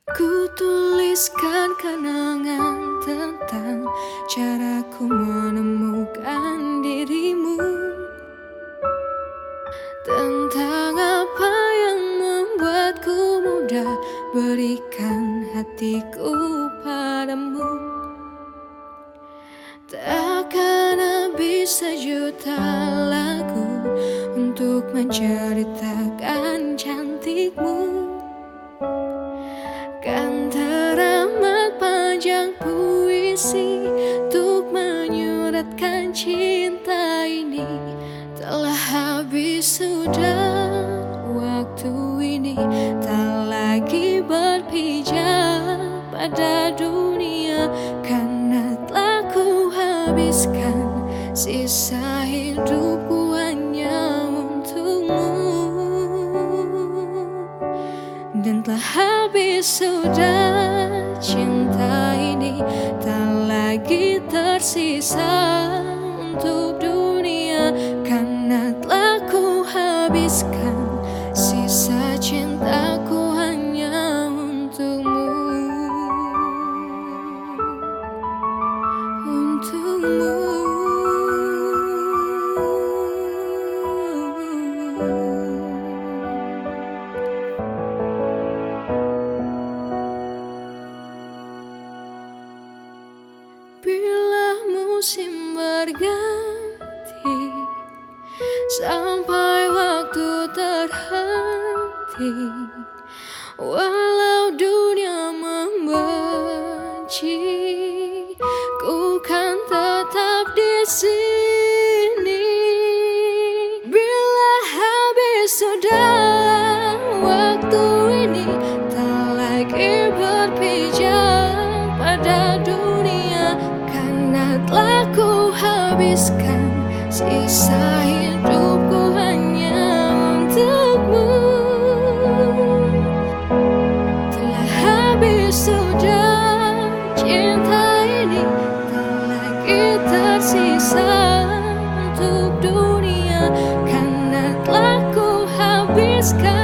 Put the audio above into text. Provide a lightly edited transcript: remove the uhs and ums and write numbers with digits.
Ku tuliskan kenangan tentang caraku menemukan dirimu, tentang apa yang membuatku mudah berikan hatiku padamu. Takkan habis sejuta lagu untuk menceritakan cantikmu. Kan teramat panjang puisi untuk menyuratkan cinta ini. Telah habis sudah waktu ini, tak lagi berpijak pada dunia, karena telah ku habiskan sisa hidupku hanya untukmu. Dan telah habis sudah cinta ini, tak lagi tersisa untuk dunia, karena telah ku habiskan sisa cintaku hanya untukmu. Untukmu. Bila musim berganti, sampai waktu terhenti, walau dunia membenci, ku kan tetap di sini. Bila habis sudah waktu ini, tak lagi berpijak pada dunia, karena telah ku habiskan sisa hidupku hanya untukmu. Telah habis sudah cinta ini, tak lagi tersisa untuk dunia, karena telah ku habiskan